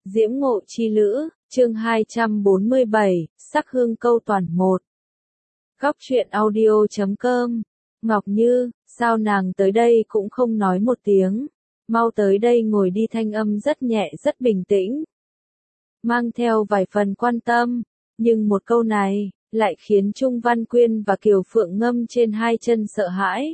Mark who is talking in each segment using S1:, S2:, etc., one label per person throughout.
S1: Diễm Ngộ Chi Lữ, chương 247, Sắc Hương Câu Toàn 1. Góc truyện audio.com. Ngọc Như, sao nàng tới đây cũng không nói một tiếng. Mau tới đây ngồi đi, thanh âm rất nhẹ rất bình tĩnh. Mang theo vài phần quan tâm, nhưng một câu này, lại khiến Trung Văn Quyên và Kiều Phượng Ngâm trên hai chân sợ hãi.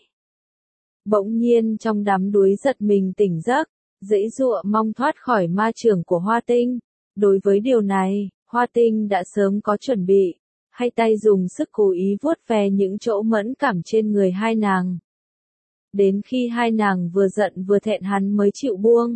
S1: Bỗng nhiên trong đám đuối giật mình tỉnh giấc, giãy giụa mong thoát khỏi ma chưởng của Hoa Tinh. Đối với điều này, Hoa Tinh đã sớm có chuẩn bị, hai tay dùng sức cố ý vuốt ve những chỗ mẫn cảm trên người hai nàng. Đến khi hai nàng vừa giận vừa thẹn hắn mới chịu buông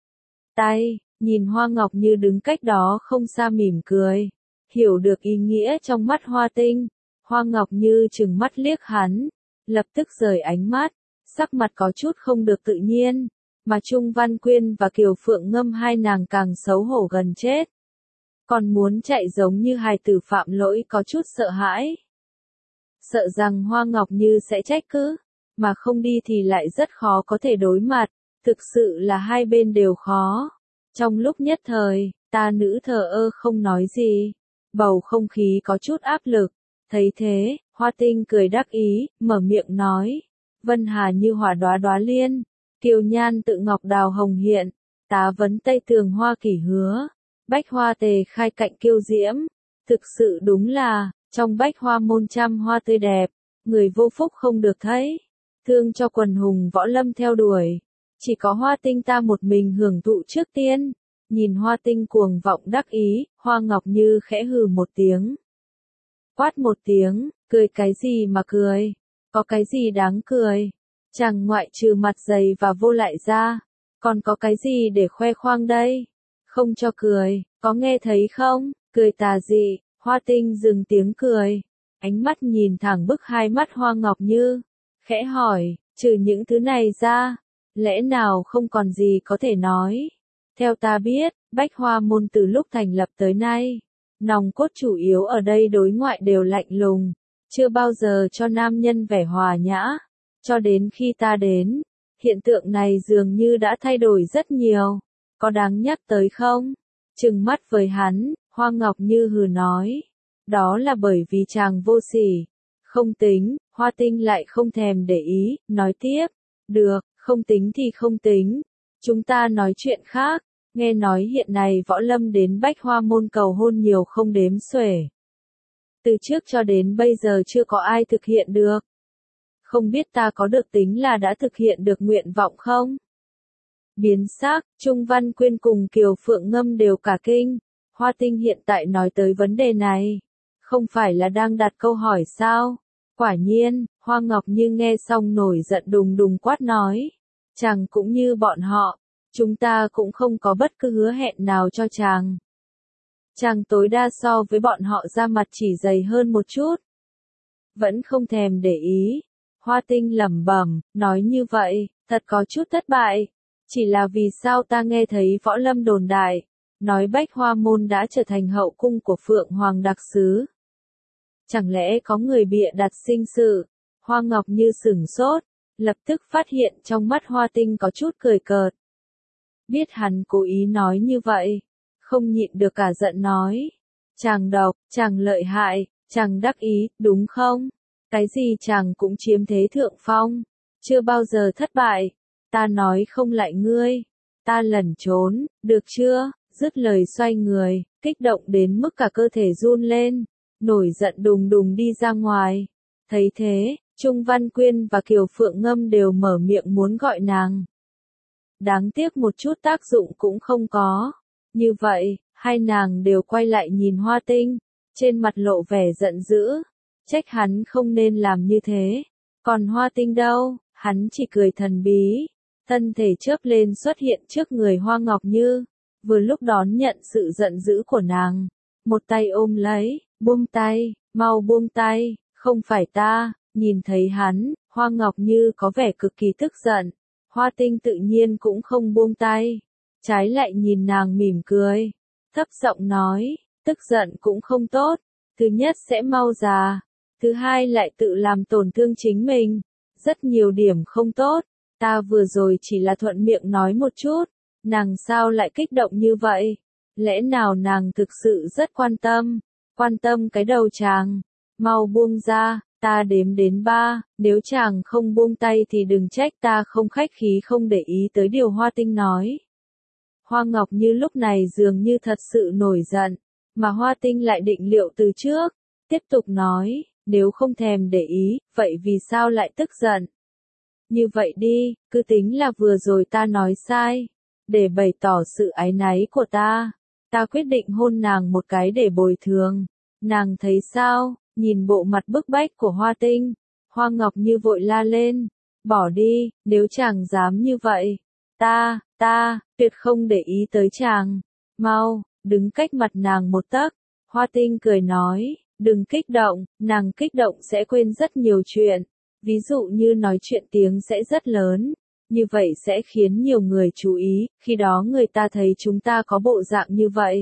S1: tay, nhìn Hoa Ngọc Như đứng cách đó không xa mỉm cười. Hiểu được ý nghĩa trong mắt Hoa Tinh, Hoa Ngọc Như trừng mắt liếc hắn, lập tức rời ánh mắt, sắc mặt có chút không được tự nhiên, mà Trung Văn Quyên và Kiều Phượng Ngâm hai nàng càng xấu hổ gần chết. Còn muốn chạy giống như hài tử phạm lỗi, có chút sợ hãi. Sợ rằng Hoa Ngọc Như sẽ trách cứ, mà không đi thì lại rất khó có thể đối mặt, thực sự là hai bên đều khó. Trong lúc nhất thời, ta nữ thờ ơ không nói gì, bầu không khí có chút áp lực. Thấy thế, Hoa Tinh cười đắc ý, mở miệng nói, Vân Hà như hỏa đóa đóa liên, kiều nhan tự ngọc đào hồng hiện, tá vấn tây tường hoa kỷ hứa, bách hoa tề khai cạnh kiêu diễm. Thực sự đúng là, trong bách hoa môn trăm hoa tươi đẹp, người vô phúc không được thấy, thương cho quần hùng võ lâm theo đuổi. Chỉ có Hoa Tinh ta một mình hưởng thụ trước tiên. Nhìn Hoa Tinh cuồng vọng đắc ý, Hoa Ngọc Như khẽ hừ một tiếng. Quát một tiếng, cười cái gì mà cười, có cái gì đáng cười, chẳng ngoại trừ mặt dày và vô lại ra, còn có cái gì để khoe khoang đây, không cho cười, có nghe thấy không, cười tà dị. Hoa Tinh dừng tiếng cười, ánh mắt nhìn thẳng bức hai mắt Hoa Ngọc Như, khẽ hỏi, trừ những thứ này ra, lẽ nào không còn gì có thể nói. Theo ta biết, Bách Hoa môn từ lúc thành lập tới nay, nòng cốt chủ yếu ở đây đối ngoại đều lạnh lùng, chưa bao giờ cho nam nhân vẻ hòa nhã. Cho đến khi ta đến, hiện tượng này dường như đã thay đổi rất nhiều, có đáng nhắc tới không? Trừng mắt với hắn, Hoa Ngọc Như hừ nói, đó là bởi vì chàng vô sỉ. Không tính, Hoa Tinh lại không thèm để ý, nói tiếp, được, không tính thì không tính, chúng ta nói chuyện khác. Nghe nói hiện nay võ lâm đến Bách Hoa môn cầu hôn nhiều không đếm xuể. Từ trước cho đến bây giờ chưa có ai thực hiện được. Không biết ta có được tính là đã thực hiện được nguyện vọng không? Biến sắc, Trung Văn Quyên cùng Kiều Phượng Ngâm đều cả kinh. Hoa Tinh hiện tại nói tới vấn đề này, không phải là đang đặt câu hỏi sao? Quả nhiên, Hoa Ngọc Như nghe xong nổi giận đùng đùng quát nói, chàng cũng như bọn họ. Chúng ta cũng không có bất cứ hứa hẹn nào cho chàng. Chàng tối đa so với bọn họ ra mặt chỉ dày hơn một chút. Vẫn không thèm để ý. Hoa Tinh lẩm bẩm, nói như vậy, thật có chút thất bại. Chỉ là vì sao ta nghe thấy võ lâm đồn đại, nói Bách Hoa môn đã trở thành hậu cung của Phượng Hoàng đặc sứ. Chẳng lẽ có người bịa đặt sinh sự? Hoa Ngọc Như sửng sốt, lập tức phát hiện trong mắt Hoa Tinh có chút cười cợt. Biết hắn cố ý nói như vậy, không nhịn được cả giận nói, chàng độc, chàng lợi hại, chàng đắc ý, đúng không? Cái gì chàng cũng chiếm thế thượng phong, chưa bao giờ thất bại, ta nói không lại ngươi, ta lẩn trốn, được chưa? Dứt lời xoay người, kích động đến mức cả cơ thể run lên, nổi giận đùng đùng đi ra ngoài. Thấy thế, Trung Văn Quyên và Kiều Phượng Ngâm đều mở miệng muốn gọi nàng. Đáng tiếc một chút tác dụng cũng không có. Như vậy, hai nàng đều quay lại nhìn Hoa Tinh, trên mặt lộ vẻ giận dữ, trách hắn không nên làm như thế. Còn Hoa Tinh đâu, hắn chỉ cười thần bí, thân thể chớp lên xuất hiện trước người Hoa Ngọc Như, vừa lúc đón nhận sự giận dữ của nàng, một tay ôm lấy, buông tay, mau buông tay, không phải ta. Nhìn thấy hắn, Hoa Ngọc Như có vẻ cực kỳ tức giận. Hoa Tinh tự nhiên cũng không buông tay, trái lại nhìn nàng mỉm cười, thấp giọng nói, tức giận cũng không tốt, thứ nhất sẽ mau già, thứ hai lại tự làm tổn thương chính mình, rất nhiều điểm không tốt, ta vừa rồi chỉ là thuận miệng nói một chút, nàng sao lại kích động như vậy, Lẽ nào nàng thực sự rất quan tâm cái đầu chàng, mau buông ra, ta đếm đến 3, nếu chàng không buông tay thì đừng trách ta không khách khí không để ý tới điều Hoa Tinh nói. Hoa Ngọc Như lúc này dường như thật sự nổi giận, mà Hoa Tinh lại định liệu từ trước, tiếp tục nói, nếu không thèm để ý, vậy vì sao lại tức giận? Như vậy đi, cứ tính là vừa rồi ta nói sai, để bày tỏ sự áy náy của ta quyết định hôn nàng một cái để bồi thường, nàng thấy sao? Nhìn bộ mặt bức bách của Hoa Tinh, Hoa Ngọc Như vội la lên, bỏ đi, nếu chàng dám như vậy, ta tuyệt không để ý tới chàng, mau, đứng cách mặt nàng một tấc. Hoa Tinh cười nói, đừng kích động, nàng kích động sẽ quên rất nhiều chuyện, ví dụ như nói chuyện tiếng sẽ rất lớn, như vậy sẽ khiến nhiều người chú ý, khi đó người ta thấy chúng ta có bộ dạng như vậy.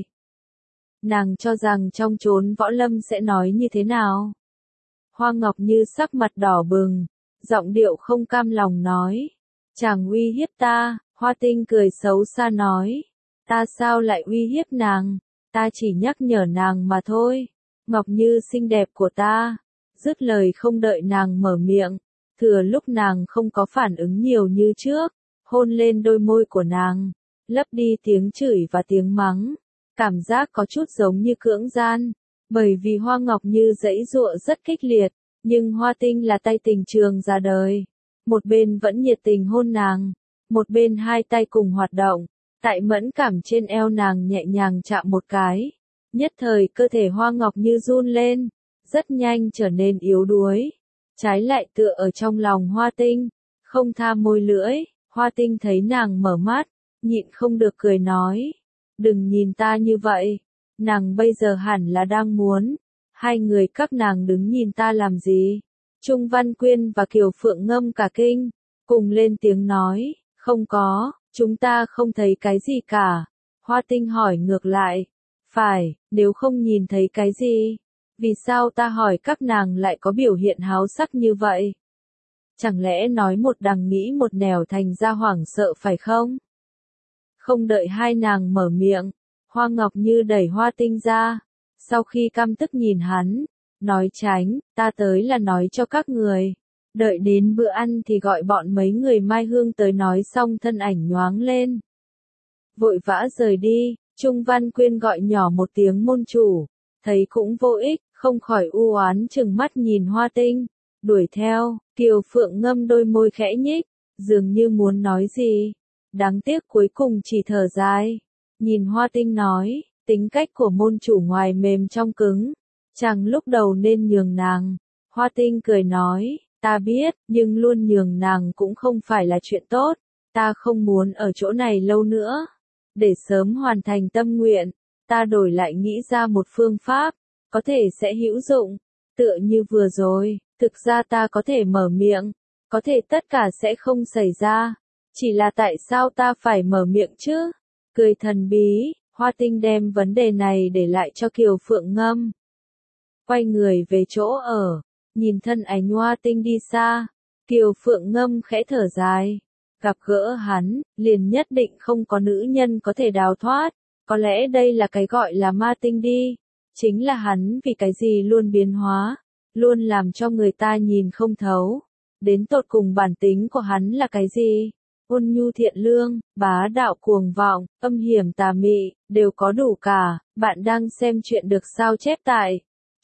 S1: Nàng cho rằng trong chốn võ lâm sẽ nói như thế nào? Hoa Ngọc Như sắc mặt đỏ bừng, giọng điệu không cam lòng nói. Chàng uy hiếp ta, Hoa Tinh cười xấu xa nói. Ta sao lại uy hiếp nàng? Ta chỉ nhắc nhở nàng mà thôi. Ngọc Như xinh đẹp của ta. Dứt lời không đợi nàng mở miệng, thừa lúc nàng không có phản ứng nhiều như trước, hôn lên đôi môi của nàng, lấp đi tiếng chửi và tiếng mắng. Cảm giác có chút giống như cưỡng gian, bởi vì Hoa Ngọc Như giãy giụa rất kích liệt, nhưng Hoa Tinh là tay tình trường ra đời. Một bên vẫn nhiệt tình hôn nàng, một bên hai tay cùng hoạt động, tại mẫn cảm trên eo nàng nhẹ nhàng chạm một cái. Nhất thời cơ thể Hoa Ngọc Như run lên, rất nhanh trở nên yếu đuối. Trái lại tựa ở trong lòng Hoa Tinh, không tha môi lưỡi. Hoa Tinh thấy nàng mở mắt, nhịn không được cười nói. Đừng nhìn ta như vậy, nàng bây giờ hẳn là đang muốn. Hai người các nàng đứng nhìn ta làm gì? Trung Văn Quyên và Kiều Phượng Ngâm cả kinh, cùng lên tiếng nói, không có, chúng ta không thấy cái gì cả. Hoa Tinh hỏi ngược lại, phải, nếu không nhìn thấy cái gì, vì sao ta hỏi các nàng lại có biểu hiện háo sắc như vậy? Chẳng lẽ nói một đằng nghĩ một nẻo thành ra hoảng sợ phải không? Không đợi hai nàng mở miệng, Hoa Ngọc Như đẩy Hoa Tinh ra, sau khi căm tức nhìn hắn, nói tránh, ta tới là nói cho các người, đợi đến bữa ăn thì gọi bọn mấy người Mai Hương tới nói xong thân ảnh nhoáng lên. Vội vã rời đi, Trung Văn Quyên gọi nhỏ một tiếng môn chủ, thấy cũng vô ích, không khỏi u oán chừng mắt nhìn Hoa Tinh, đuổi theo, Kiều Phượng Ngâm đôi môi khẽ nhích, dường như muốn nói gì. Đáng tiếc cuối cùng chỉ thở dài, nhìn Hoa Tinh nói, tính cách của môn chủ ngoài mềm trong cứng, chàng lúc đầu nên nhường nàng. Hoa Tinh cười nói, ta biết, nhưng luôn nhường nàng cũng không phải là chuyện tốt, ta không muốn ở chỗ này lâu nữa, để sớm hoàn thành tâm nguyện, ta đổi lại nghĩ ra một phương pháp, có thể sẽ hữu dụng, tựa như vừa rồi, thực ra ta có thể mở miệng, có thể tất cả sẽ không xảy ra. Chỉ là tại sao ta phải mở miệng chứ? Cười thần bí, Hoa Tinh đem vấn đề này để lại cho Kiều Phượng Ngâm. Quay người về chỗ ở, nhìn thân ảnh Hoa Tinh đi xa, Kiều Phượng Ngâm khẽ thở dài. Gặp gỡ hắn, liền nhất định không có nữ nhân có thể đào thoát, có lẽ đây là cái gọi là ma tinh đi. Chính là hắn vì cái gì luôn biến hóa, luôn làm cho người ta nhìn không thấu. Đến tột cùng bản tính của hắn là cái gì? Ôn nhu thiện lương, bá đạo cuồng vọng, âm hiểm tà mị, đều có đủ cả. Bạn đang xem chuyện được sao chép tại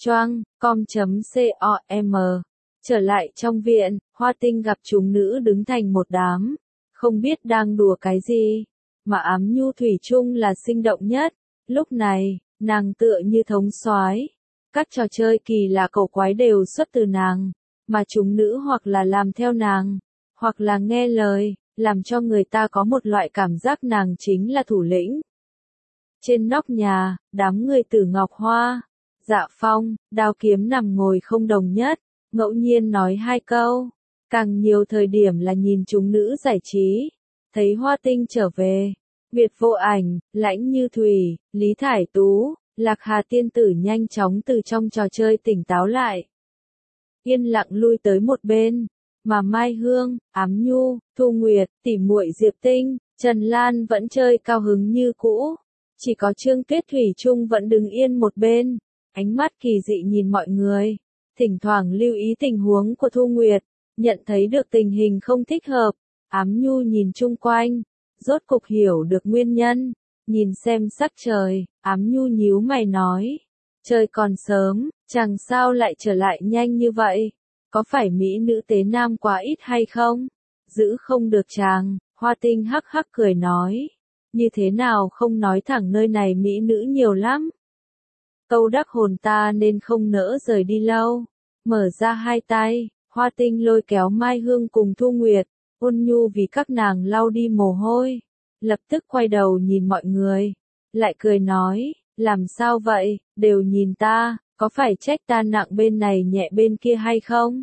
S1: choang.com.com. Trở lại trong viện, Hoa Tinh gặp chúng nữ đứng thành một đám, không biết đang đùa cái gì, mà Ám Nhu thủy chung là sinh động nhất. Lúc này, nàng tựa như thống soái, các trò chơi kỳ lạ cổ quái đều xuất từ nàng, mà chúng nữ hoặc là làm theo nàng, hoặc là nghe lời, làm cho người ta có một loại cảm giác nàng chính là thủ lĩnh. Trên nóc nhà, đám người Tử Ngọc Hoa, Dạ Phong, Đao Kiếm nằm ngồi không đồng nhất, ngẫu nhiên nói hai câu, càng nhiều thời điểm là nhìn chúng nữ giải trí. Thấy Hoa Tinh trở về, Việt Vô Ảnh, Lãnh Như Thủy, Lý Thải Tú, Lạc Hà tiên tử nhanh chóng từ trong trò chơi tỉnh táo lại, yên lặng lui tới một bên, mà Mai Hương, Ám Nhu, Thu Nguyệt, Tỷ muội Diệp Tinh, Trần Lan vẫn chơi cao hứng như cũ. Chỉ có Trương Tuyết Thủy chung vẫn đứng yên một bên, ánh mắt kỳ dị nhìn mọi người, thỉnh thoảng lưu ý tình huống của Thu Nguyệt, nhận thấy được tình hình không thích hợp, Ám Nhu nhìn chung quanh, rốt cục hiểu được nguyên nhân, nhìn xem sắc trời, Ám Nhu nhíu mày nói, trời còn sớm, chẳng sao lại trở lại nhanh như vậy, có phải mỹ nữ tế nam quá ít hay không? Giữ không được chàng, Hoa Tinh hắc hắc cười nói, như thế nào không nói thẳng nơi này mỹ nữ nhiều lắm. Câu đắc hồn ta nên không nỡ rời đi lâu, mở ra hai tay, Hoa Tinh lôi kéo Mai Hương cùng Thu Nguyệt, ôn nhu vì các nàng lau đi mồ hôi, lập tức quay đầu nhìn mọi người, lại cười nói, làm sao vậy, đều nhìn ta, có phải trách ta nặng bên này nhẹ bên kia hay không?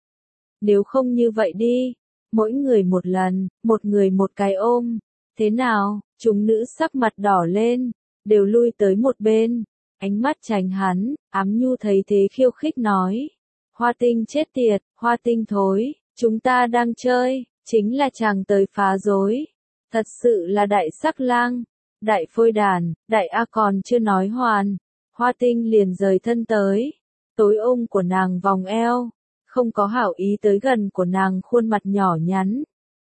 S1: Nếu không như vậy đi, mỗi người một lần, một người một cái ôm, thế nào? Chúng nữ sắc mặt đỏ lên, đều lui tới một bên, ánh mắt tránh hắn, Ám Nhu thấy thế khiêu khích nói, Hoa Tinh chết tiệt, Hoa Tinh thối, chúng ta đang chơi, chính là chàng tới phá rối, thật sự là đại sắc lang, đại phôi đàn, đại A còn chưa nói hoàn, Hoa Tinh liền rời thân tới, tối ôm của nàng vòng eo, không có hảo ý tới gần của nàng khuôn mặt nhỏ nhắn.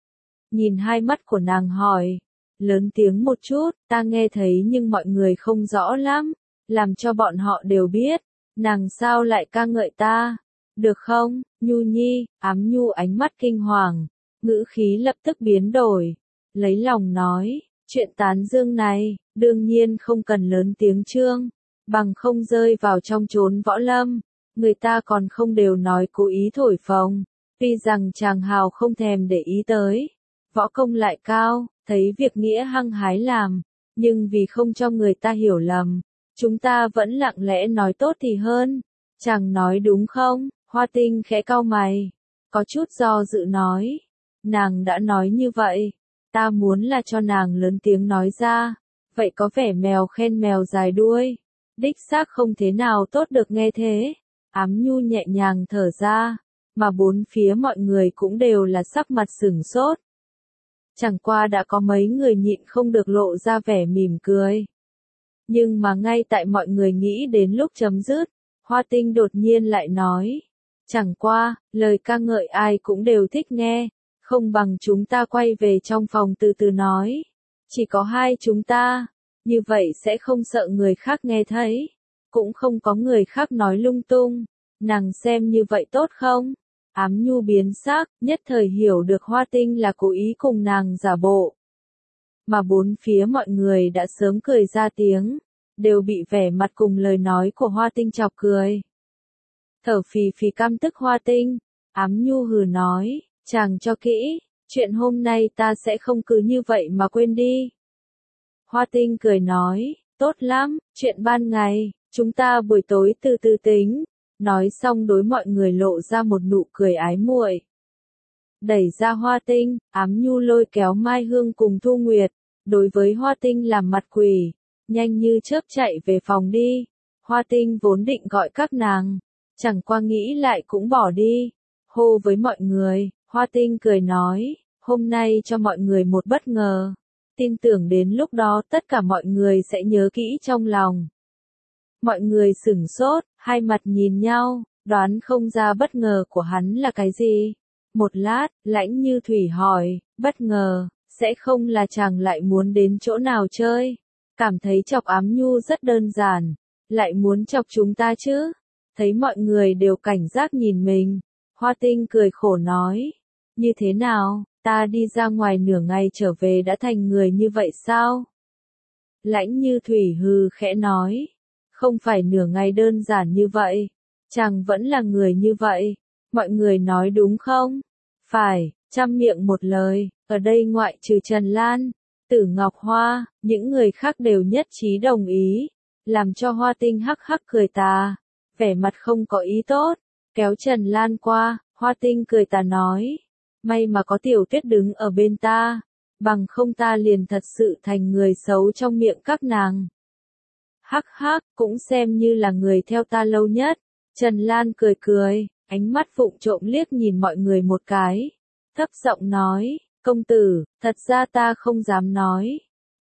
S1: Nhìn hai mắt của nàng hỏi, lớn tiếng một chút, ta nghe thấy nhưng mọi người không rõ lắm, làm cho bọn họ đều biết, nàng sao lại ca ngợi ta, được không, Nhu Nhi, Ám Nhu ánh mắt kinh hoàng, ngữ khí lập tức biến đổi, lấy lòng nói, chuyện tán dương này, đương nhiên không cần lớn tiếng trương, bằng không rơi vào trong chốn võ lâm, người ta còn không đều nói cố ý thổi phồng, tuy rằng chàng hào không thèm để ý tới, võ công lại cao, thấy việc nghĩa hăng hái làm, nhưng vì không cho người ta hiểu lầm, chúng ta vẫn lặng lẽ nói tốt thì hơn, chàng nói đúng không? Hoa Tinh khẽ cau mày, có chút do dự nói, nàng đã nói như vậy, ta muốn là cho nàng lớn tiếng nói ra, vậy có vẻ mèo khen mèo dài đuôi, đích xác không thế nào tốt được nghe thế. Ám Nhu nhẹ nhàng thở ra, mà bốn phía mọi người cũng đều là sắc mặt sửng sốt. Chẳng qua đã có mấy người nhịn không được lộ ra vẻ mỉm cười. Nhưng mà ngay tại mọi người nghĩ đến lúc chấm dứt, Hoa Tinh đột nhiên lại nói, chẳng qua, lời ca ngợi ai cũng đều thích nghe, không bằng chúng ta quay về trong phòng từ từ nói. Chỉ có hai chúng ta, như vậy sẽ không sợ người khác nghe thấy, cũng không có người khác nói lung tung, nàng xem như vậy tốt không? Ám Nhu biến sắc, nhất thời hiểu được Hoa Tinh là cố ý cùng nàng giả bộ. Mà bốn phía mọi người đã sớm cười ra tiếng, đều bị vẻ mặt cùng lời nói của Hoa Tinh chọc cười. Thở phì phì căm tức Hoa Tinh, Ám Nhu hừ nói, chàng cho kỹ, chuyện hôm nay ta sẽ không cứ như vậy mà quên đi. Hoa Tinh cười nói, tốt lắm, chuyện ban ngày, chúng ta buổi tối từ từ tính. Nói xong đối mọi người lộ ra một nụ cười ái muội. Đẩy ra Hoa Tinh, Ám Nhu lôi kéo Mai Hương cùng Thu Nguyệt, đối với Hoa Tinh làm mặt quỷ, nhanh như chớp chạy về phòng đi. Hoa Tinh vốn định gọi các nàng, chẳng qua nghĩ lại cũng bỏ đi. Hô với mọi người, Hoa Tinh cười nói, hôm nay cho mọi người một bất ngờ. Tin tưởng đến lúc đó tất cả mọi người sẽ nhớ kỹ trong lòng. Mọi người sửng sốt, hai mặt nhìn nhau, đoán không ra bất ngờ của hắn là cái gì. Một lát, Lãnh Như Thủy hỏi, bất ngờ, sẽ không là chàng lại muốn đến chỗ nào chơi? Cảm thấy chọc Ám Nhu rất đơn giản, lại muốn chọc chúng ta chứ? Thấy mọi người đều cảnh giác nhìn mình, Hoa Tinh cười khổ nói, như thế nào, ta đi ra ngoài nửa ngày trở về đã thành người như vậy sao? Lãnh Như Thủy hừ khẽ nói, không phải nửa ngày đơn giản như vậy, chàng vẫn là người như vậy, mọi người nói đúng không? Phải, trăm miệng một lời, ở đây ngoại trừ Trần Lan, Tử Ngọc Hoa, những người khác đều nhất trí đồng ý, làm cho Hoa Tinh hắc hắc cười tà, vẻ mặt không có ý tốt, kéo Trần Lan qua, Hoa Tinh cười tà nói, may mà có Tiểu Tuyết đứng ở bên ta, bằng không ta liền thật sự thành người xấu trong miệng các nàng. Hắc hắc, cũng xem như là người theo ta lâu nhất. Trần Lan cười cười, ánh mắt vụng trộm liếc nhìn mọi người một cái. Thấp giọng nói, công tử, thật ra ta không dám nói.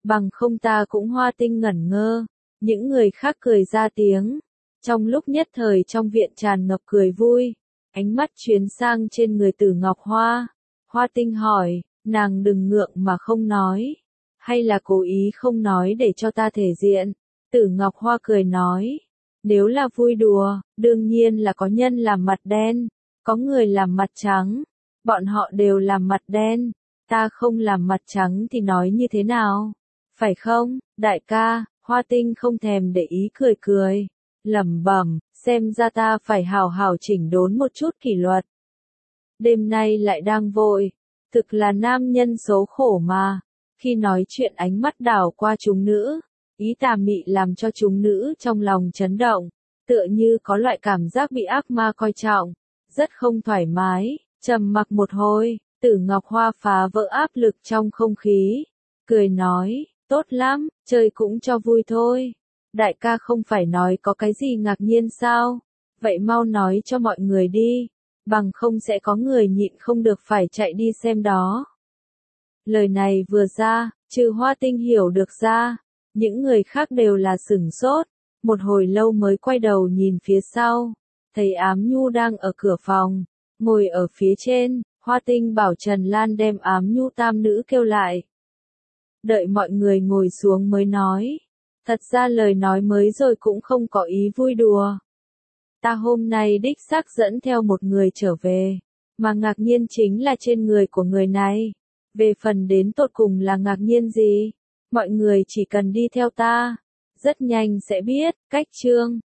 S1: bằng không ta cũng Hoa Tinh ngẩn ngơ. Những người khác cười ra tiếng. Trong lúc nhất thời trong viện tràn ngập cười vui, ánh mắt chuyển sang trên người Tử Ngọc Hoa. Hoa Tinh hỏi, nàng đừng ngượng mà không nói, hay là cố ý không nói để cho ta thể diện? Tử Ngọc Hoa cười nói, nếu là vui đùa, đương nhiên là có nhân làm mặt đen, có người làm mặt trắng, bọn họ đều làm mặt đen, ta không làm mặt trắng thì nói như thế nào? Phải không, đại ca? Hoa Tinh không thèm để ý cười cười, lẩm bẩm, xem ra ta phải hào hào chỉnh đốn một chút kỷ luật. Đêm nay lại đang vội, thực là nam nhân số khổ mà. Khi nói chuyện ánh mắt đảo qua chúng nữ, ý tà mị làm cho chúng nữ trong lòng chấn động, tựa như có loại cảm giác bị ác ma coi trọng, rất không thoải mái. Trầm mặc một hồi, Tử Ngọc Hoa phá vỡ áp lực trong không khí, cười nói, tốt lắm, chơi cũng cho vui thôi. Đại ca không phải nói có cái gì ngạc nhiên sao? Vậy mau nói cho mọi người đi, bằng không sẽ có người nhịn không được phải chạy đi xem đó. Lời này vừa ra, trừ Hoa Tinh hiểu được ra, những người khác đều là sửng sốt, một hồi lâu mới quay đầu nhìn phía sau, thấy Ám Nhu đang ở cửa phòng, ngồi ở phía trên. Hoa Tinh bảo Trần Lan đem Ám Nhu tam nữ kêu lại. Đợi mọi người ngồi xuống mới nói, thật ra lời nói mới rồi cũng không có ý vui đùa. Ta hôm nay đích xác dẫn theo một người trở về, mà ngạc nhiên chính là trên người của người này. Về phần đến tột cùng là ngạc nhiên gì, mọi người chỉ cần đi theo ta, rất nhanh sẽ biết. Cách chương